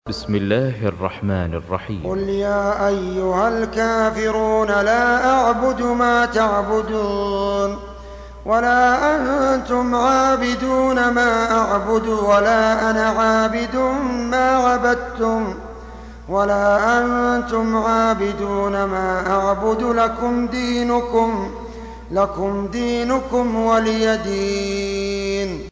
بسم الله الرحمن الرحيم. قل يا أيها الكافرون لا أعبد ما تعبدون ولا أنتم عابدون ما أعبد ولا أنا عابد ما عبدتم ولا أنتم عابدون ما أعبد لكم دينكم ولي دين.